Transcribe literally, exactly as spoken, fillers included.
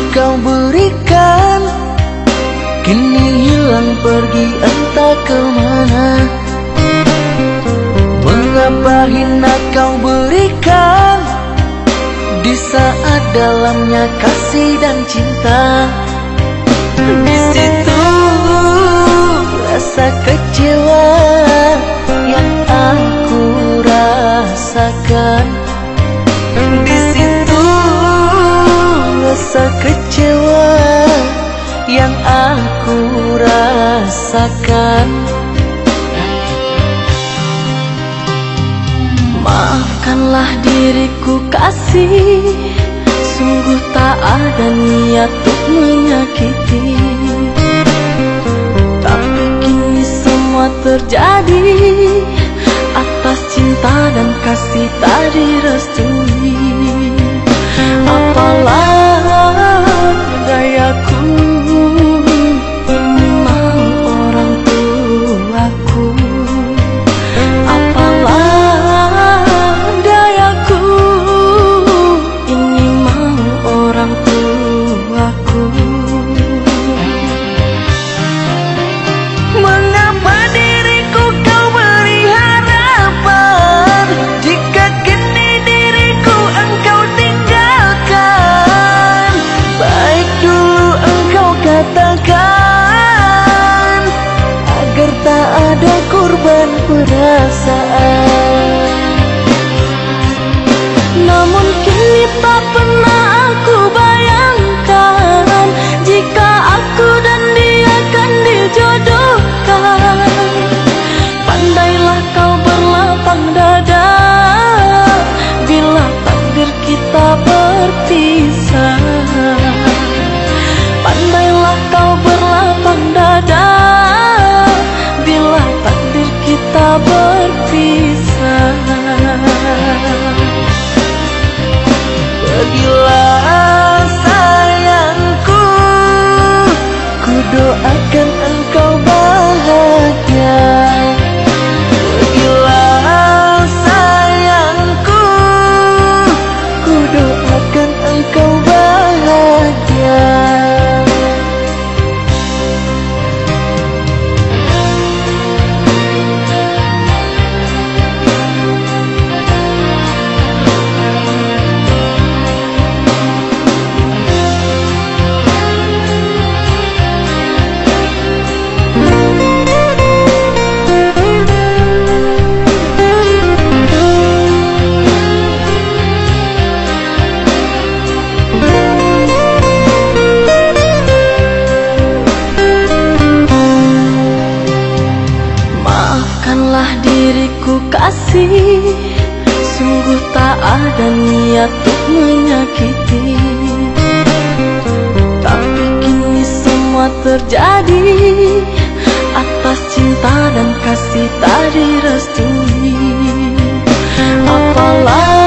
kau berikan kini hilang pergi entah kemana. Mengapa hina kau berikan di saat dalamnya kasih dan cinta. Di situ rasa kecewa yang aku rasakan. Di situ rasa kecewa yang aku rasakan. Maafkanlah diriku kasih, sungguh tak ada niat untuk menyakiti. Tapi kini semua terjadi atas cinta dan kasih tak direstui. Apalah dayaku, ini mau orang tuaku. Apalah dayaku, ini mau orang tuaku. Mengapa diriku kau beri harapan jika kini diriku engkau tinggalkan? Baik dulu engkau katakan agar tak ada korban perasaan. Namun kini tak pernah aku bayangkan jika aku dan dia akan dijodohkan. Pandailah kau berlapang dada bila takdir kita berpisah. Pandailah kau berlapang dada bila takdir kita berpisah. Pergilah sayangku, ku doakan engkau bahagia. Pergilah sayangku, ku doakan engkau bahagia. Maafkanlah diriku kasih, sungguh tak ada niat untuk menyakiti. Tapi kini semua terjadi atas cinta dan kasih tak direstui. Apalah